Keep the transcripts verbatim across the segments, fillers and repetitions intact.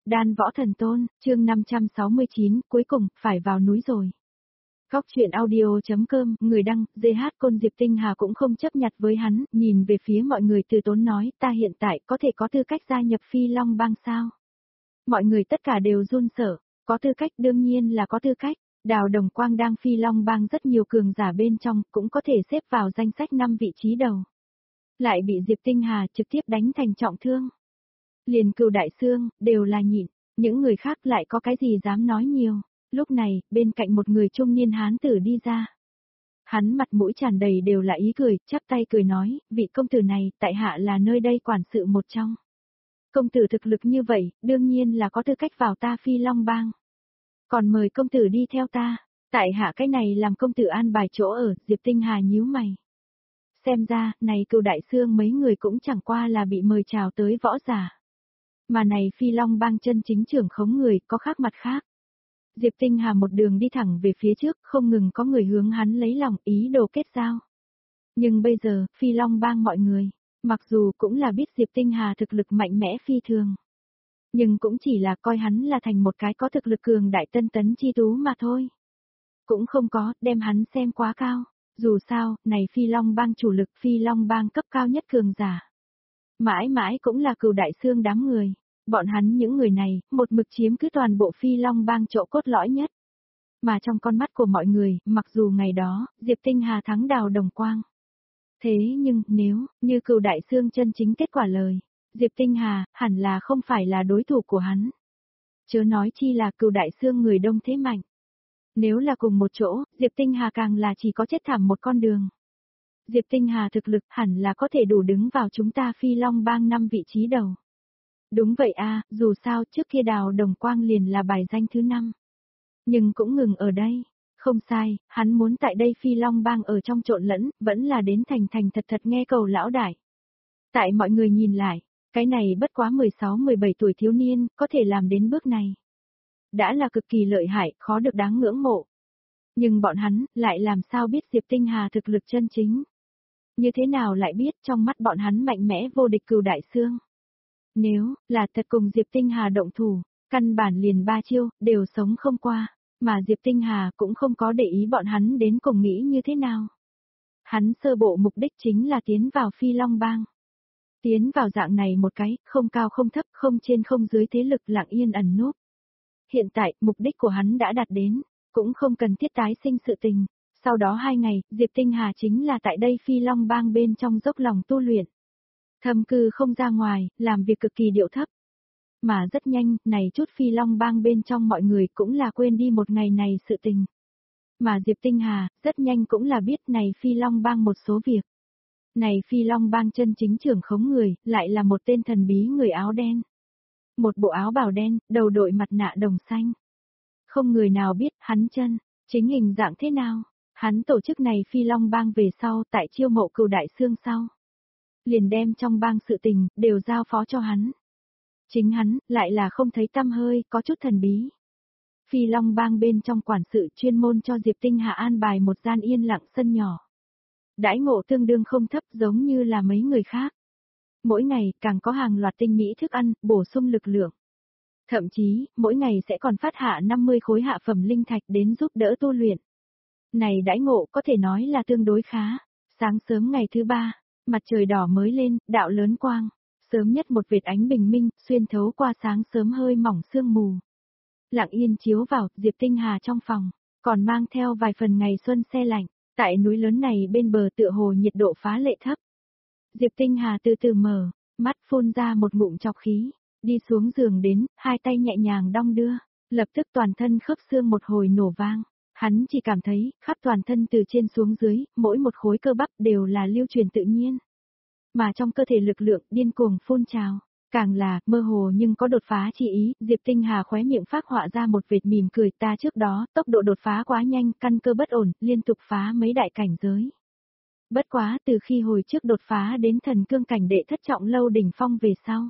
Đan Võ Thần Tôn, chương năm trăm sáu mươi chín, cuối cùng, phải vào núi rồi. Góc truyện audio.com, người đăng, giê hát Côn Diệp Tinh Hà cũng không chấp nhặt với hắn, nhìn về phía mọi người từ tốn nói, ta hiện tại có thể có tư cách gia nhập Phi Long Bang sao? Mọi người tất cả đều run sợ, có tư cách đương nhiên là có tư cách, Đào Đồng Quang đang Phi Long Bang rất nhiều cường giả bên trong, cũng có thể xếp vào danh sách năm vị trí đầu. Lại bị Diệp Tinh Hà trực tiếp đánh thành trọng thương. Liền Cừu Đại Xương, đều là nhịn, những người khác lại có cái gì dám nói nhiều. Lúc này, bên cạnh một người trung niên hán tử đi ra. Hắn mặt mũi tràn đầy đều là ý cười, chắp tay cười nói, vị công tử này, tại hạ là nơi đây quản sự một trong. Công tử thực lực như vậy, đương nhiên là có tư cách vào ta Phi Long Bang. Còn mời công tử đi theo ta, tại hạ cái này làm công tử an bài chỗ ở, Diệp Tinh Hà nhíu mày. Xem ra, này Cừu Đại Xương mấy người cũng chẳng qua là bị mời chào tới võ giả. Mà này Phi Long Bang chân chính trưởng khống người, có khác mặt khác. Diệp Tinh Hà một đường đi thẳng về phía trước, không ngừng có người hướng hắn lấy lòng ý đồ kết giao. Nhưng bây giờ, Phi Long Bang mọi người, mặc dù cũng là biết Diệp Tinh Hà thực lực mạnh mẽ phi thường. Nhưng cũng chỉ là coi hắn là thành một cái có thực lực cường đại tân tấn chi tú mà thôi. Cũng không có, đem hắn xem quá cao. Dù sao, này Phi Long Bang chủ lực Phi Long Bang cấp cao nhất cường giả. Mãi mãi cũng là Cừu Đại Xương đám người. Bọn hắn những người này, một mực chiếm cứ toàn bộ Phi Long Bang chỗ cốt lõi nhất. Mà trong con mắt của mọi người, mặc dù ngày đó, Diệp Tinh Hà thắng Đào Đồng Quang. Thế nhưng, nếu, như Cừu Đại Xương chân chính kết quả lời, Diệp Tinh Hà, hẳn là không phải là đối thủ của hắn. Chớ nói chi là Cừu Đại Xương người đông thế mạnh. Nếu là cùng một chỗ, Diệp Tinh Hà càng là chỉ có chết thảm một con đường. Diệp Tinh Hà thực lực hẳn là có thể đủ đứng vào chúng ta Phi Long Bang năm vị trí đầu. Đúng vậy a, dù sao trước kia Đào Đồng Quang liền là bài danh thứ năm. Nhưng cũng ngừng ở đây. Không sai, hắn muốn tại đây Phi Long Bang ở trong trộn lẫn, vẫn là đến thành thành thật thật nghe cầu lão đại. Tại mọi người nhìn lại, cái này bất quá mười sáu mười bảy tuổi thiếu niên, có thể làm đến bước này. Đã là cực kỳ lợi hại, khó được đáng ngưỡng mộ. Nhưng bọn hắn, lại làm sao biết Diệp Tinh Hà thực lực chân chính? Như thế nào lại biết trong mắt bọn hắn mạnh mẽ vô địch Cừu Đại Xương? Nếu là thật cùng Diệp Tinh Hà động thủ, căn bản liền ba chiêu, đều sống không qua, mà Diệp Tinh Hà cũng không có để ý bọn hắn đến cùng nghĩ như thế nào. Hắn sơ bộ mục đích chính là tiến vào Phi Long Bang. Tiến vào dạng này một cái, không cao không thấp, không trên không dưới thế lực lặng yên ẩn núp. Hiện tại, mục đích của hắn đã đạt đến, cũng không cần thiết tái sinh sự tình. Sau đó hai ngày, Diệp Tinh Hà chính là tại đây Phi Long Bang bên trong dốc lòng tu luyện. Thâm cư không ra ngoài, làm việc cực kỳ điệu thấp. Mà rất nhanh, này chút Phi Long Bang bên trong mọi người cũng là quên đi một ngày này sự tình. Mà Diệp Tinh Hà, rất nhanh cũng là biết này Phi Long Bang một số việc. Này Phi Long Bang chân chính trưởng khống người, lại là một tên thần bí người áo đen. Một bộ áo bào đen, đầu đội mặt nạ đồng xanh. Không người nào biết hắn chân, chính hình dạng thế nào. Hắn tổ chức này Phi Long Bang về sau tại chiêu mộ Cừu Đại Xương sau. Liền đem trong bang sự tình, đều giao phó cho hắn. Chính hắn, lại là không thấy tăm hơi, có chút thần bí. Phi Long Bang bên trong quản sự chuyên môn cho Diệp Tinh Hà an bài một gian yên lặng sân nhỏ. Đãi ngộ tương đương không thấp giống như là mấy người khác. Mỗi ngày, càng có hàng loạt tinh mỹ thức ăn, bổ sung lực lượng. Thậm chí, mỗi ngày sẽ còn phát hạ năm mươi khối hạ phẩm linh thạch đến giúp đỡ tu luyện. Này đãi ngộ có thể nói là tương đối khá. Sáng sớm ngày thứ ba, mặt trời đỏ mới lên, đạo lớn quang. Sớm nhất một vệt ánh bình minh, xuyên thấu qua sáng sớm hơi mỏng sương mù. Lặng yên chiếu vào, Diệp Tinh Hà trong phòng, còn mang theo vài phần ngày xuân se lạnh. Tại núi lớn này bên bờ tựa hồ nhiệt độ phá lệ thấp. Diệp Tinh Hà từ từ mở, mắt phun ra một ngụm trọc khí, đi xuống giường đến, hai tay nhẹ nhàng đong đưa, lập tức toàn thân khớp xương một hồi nổ vang. Hắn chỉ cảm thấy, khắp toàn thân từ trên xuống dưới, mỗi một khối cơ bắp đều là lưu truyền tự nhiên. Mà trong cơ thể lực lượng điên cuồng phun trào, càng là mơ hồ nhưng có đột phá chi ý, Diệp Tinh Hà khóe miệng phác họa ra một vệt mỉm cười, ta trước đó, tốc độ đột phá quá nhanh, căn cơ bất ổn, liên tục phá mấy đại cảnh giới. Bất quá từ khi hồi trước đột phá đến thần cương cảnh đệ thất trọng lâu đỉnh phong về sau.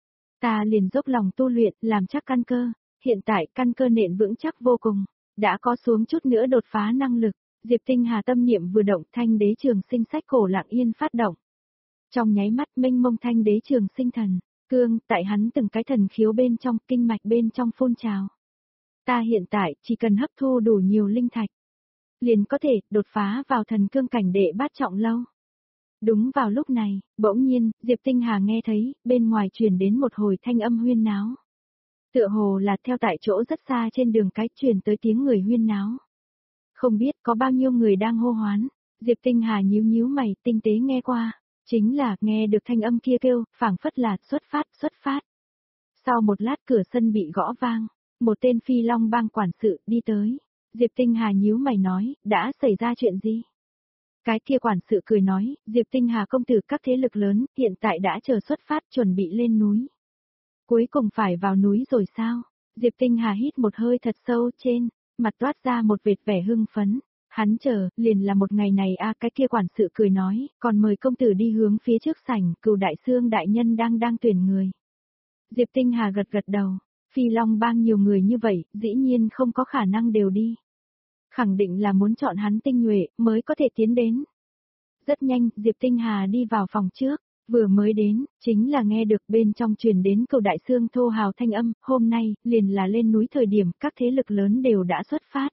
Ta liền dốc lòng tu luyện, làm chắc căn cơ, hiện tại căn cơ nền vững chắc vô cùng, đã có xuống chút nữa đột phá năng lực, Diệp Tinh Hà tâm niệm vừa động thanh đế trường sinh sách cổ lặng yên phát động. Trong nháy mắt mênh mông thanh đế trường sinh thần, Cương, tại hắn từng cái thần khiếu bên trong, kinh mạch bên trong phun trào. Ta hiện tại, chỉ cần hấp thu đủ nhiều linh thạch, liền có thể đột phá vào thần cương cảnh đệ bát trọng lâu. Đúng vào lúc này, bỗng nhiên, Diệp Tinh Hà nghe thấy, bên ngoài truyền đến một hồi thanh âm huyên náo. Tựa hồ là theo tại chỗ rất xa trên đường cái truyền tới tiếng người huyên náo. Không biết có bao nhiêu người đang hô hoán, Diệp Tinh Hà nhíu nhíu mày tinh tế nghe qua, chính là nghe được thanh âm kia kêu, phảng phất là xuất phát, xuất phát. Sau một lát cửa sân bị gõ vang, một tên Phi Long bang quản sự đi tới. Diệp Tinh Hà nhíu mày nói, đã xảy ra chuyện gì? Cái kia quản sự cười nói, Diệp Tinh Hà công tử các thế lực lớn, hiện tại đã chờ xuất phát chuẩn bị lên núi. Cuối cùng phải vào núi rồi sao? Diệp Tinh Hà hít một hơi thật sâu trên, mặt toát ra một vệt vẻ hưng phấn. Hắn chờ, liền là một ngày này a cái kia quản sự cười nói, còn mời công tử đi hướng phía trước sảnh, Cửu Đại Xương đại nhân đang đang tuyển người. Diệp Tinh Hà gật gật đầu, Phi Long bang nhiều người như vậy, dĩ nhiên không có khả năng đều đi. Khẳng định là muốn chọn hắn tinh nhuệ, mới có thể tiến đến. Rất nhanh, Diệp Tinh Hà đi vào phòng trước, vừa mới đến, chính là nghe được bên trong truyền đến Cửu Đại Xương thô hào thanh âm, hôm nay, liền là lên núi thời điểm, các thế lực lớn đều đã xuất phát.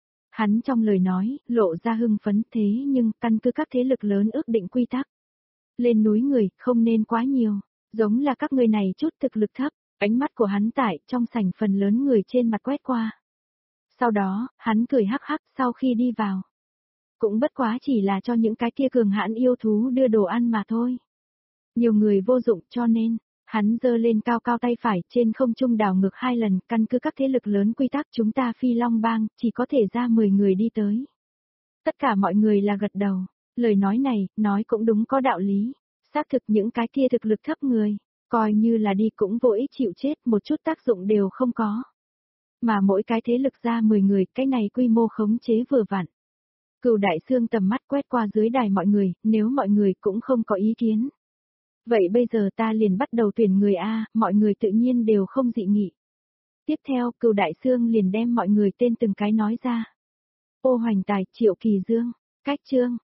Hắn trong lời nói, lộ ra hưng phấn thế nhưng, căn cứ các thế lực lớn ước định quy tắc. Lên núi người, không nên quá nhiều, giống là các người này chút thực lực thấp, ánh mắt của hắn tại trong sảnh phần lớn người trên mặt quét qua. Sau đó, hắn cười hắc hắc sau khi đi vào. Cũng bất quá chỉ là cho những cái kia cường hãn yêu thú đưa đồ ăn mà thôi. Nhiều người vô dụng cho nên, hắn giơ lên cao cao tay phải trên không trung đảo ngược hai lần, căn cứ các thế lực lớn quy tắc chúng ta Phi Long bang chỉ có thể ra mười người đi tới. Tất cả mọi người là gật đầu, lời nói này, nói cũng đúng có đạo lý. Xác thực những cái kia thực lực thấp người, coi như là đi cũng vô ích chịu chết, một chút tác dụng đều không có. Mà mỗi cái thế lực ra mười người, cái này quy mô khống chế vừa vặn. Cửu Đại Xương tầm mắt quét qua dưới đài mọi người, nếu mọi người cũng không có ý kiến. Vậy bây giờ ta liền bắt đầu tuyển người A, mọi người tự nhiên đều không dị nghị. Tiếp theo, Cửu Đại Xương liền đem mọi người tên từng cái nói ra. Ô Hoành Tài, Triệu Kỳ Dương, Cách Trương,